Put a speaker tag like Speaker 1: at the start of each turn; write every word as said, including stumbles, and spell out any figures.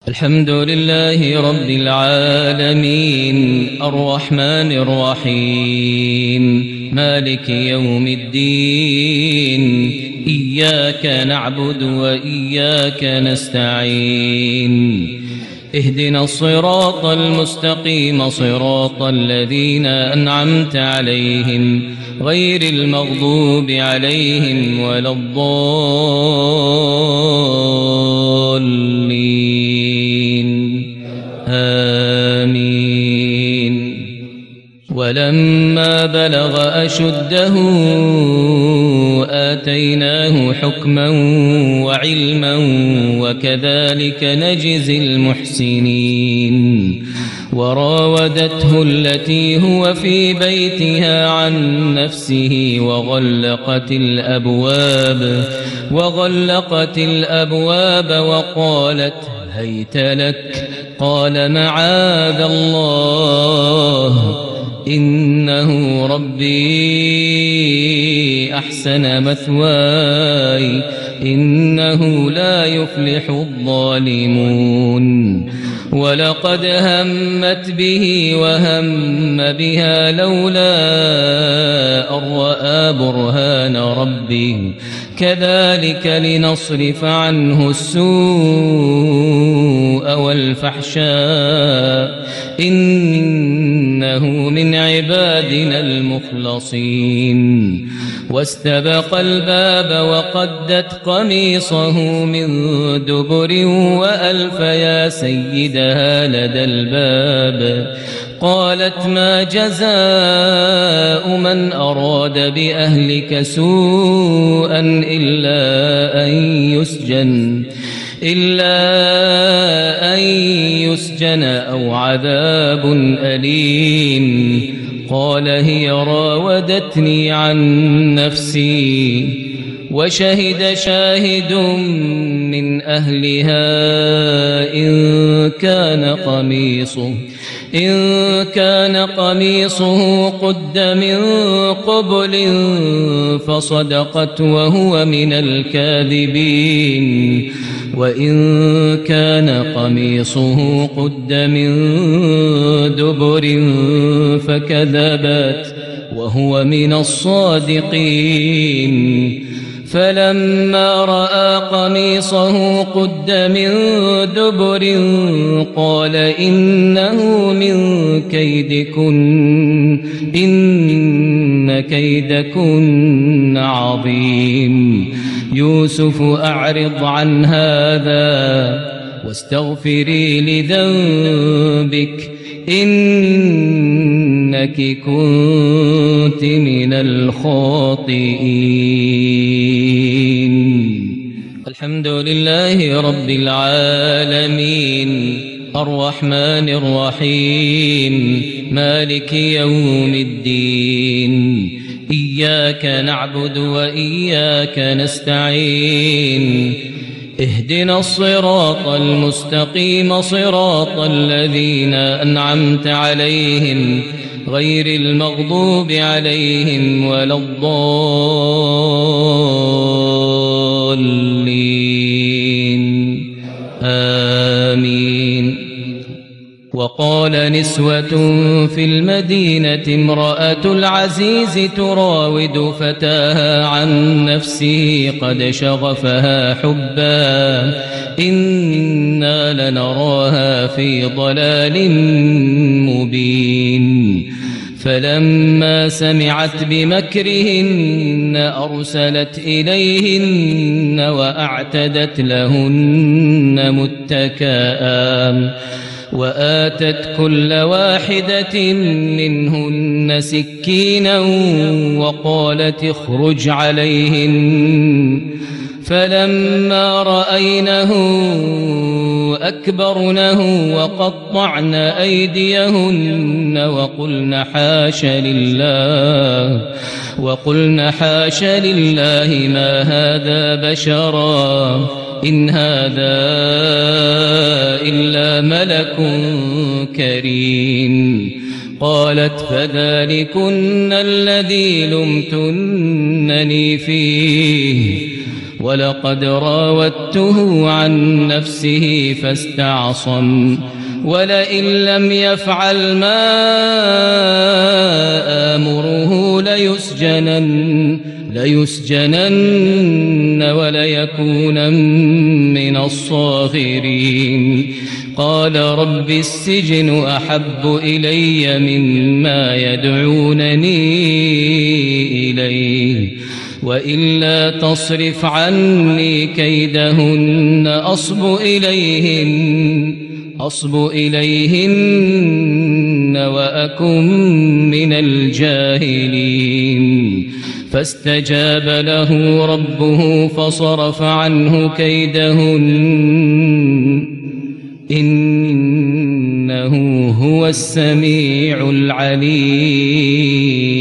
Speaker 1: الحمد لله رب العالمين الرحمن الرحيم مالك يوم الدين إياك نعبد وإياك نستعين اهدنا الصراط المستقيم صراط الذين أنعمت عليهم غير المغضوب عليهم ولا الضالين آمين. ولما بلغ أشده آتيناه حكما وعلما وكذلك نجزي المحسنين. وراودته التي هو في بيتها عن نفسه وغلقت الأبواب وغلقت الأبواب وقالت هيت لك قال معاذ الله إنه ربي أحسن مثواي إنه لا يفلح الظالمون. ولقد همت به وهم بها لولا أن رأى برهان ربه كذلك لنصرف عنه السوء والفحشاء إنه من عبادنا المخلصين. واستبق الباب وقدت قميصه من دبر وألف يا سيدها لدى الباب قالت ما جزاء من أراد بأهلك سوءا إلا أن يسجن إلا أن يسجن أو عذاب أليم. قال هي راودتني عن نفسي وشهد شاهد من أهلها إن كان قميصه إن كان قميصه قد من قبل فصدقت وهو من الكاذبين وإن كان قميصه قد من دبر فكذبت وهو من الصادقين. فلما رأى قميصه قد من دبر قال إنه من كيدكن إن كيدكن عظيم. يوسف أعرض عن هذا واستغفري لذنبك إنك كنت من الخاطئين. الحمد لله رب العالمين الرحمن الرحيم مالك يوم الدين إياك نعبد وإياك نستعين اهدنا الصراط المستقيم صراط الذين أنعمت عليهم غير المغضوب عليهم ولا الضالين آمين. وقال نسوة في المدينة امرأة العزيز تراود فتاها عن نفسه قد شغفها حبا إنا لنراها في ضلال مبين. فلما سمعت بمكرهن أرسلت إليهن وأعتدت لهن متكئا وآتت كل واحدة منهن سكينا وقالت اخرج عليهن. فلما رأينه أكبرنه وقطعن أيديهن وقلن حاش لله وقلن حاش لله ما هذا بشرا إن هذا إلا ملك كريم. قالت فذلكن الذي لمتنني فيه ولقد راودته عن نفسه فاستعصم ولئن لم يفعل ما آمره ليسجنن ليسجنن وليكونن من الصاغرين قال رب السجن أحب إلي مما يدعونني إليه وإلا تصرف عني كيدهن أصب إليهن أصب إليهن وأكن من الجاهلين فاستجاب له ربه فصرف عنه كيدهن إنه هو السميع العليم.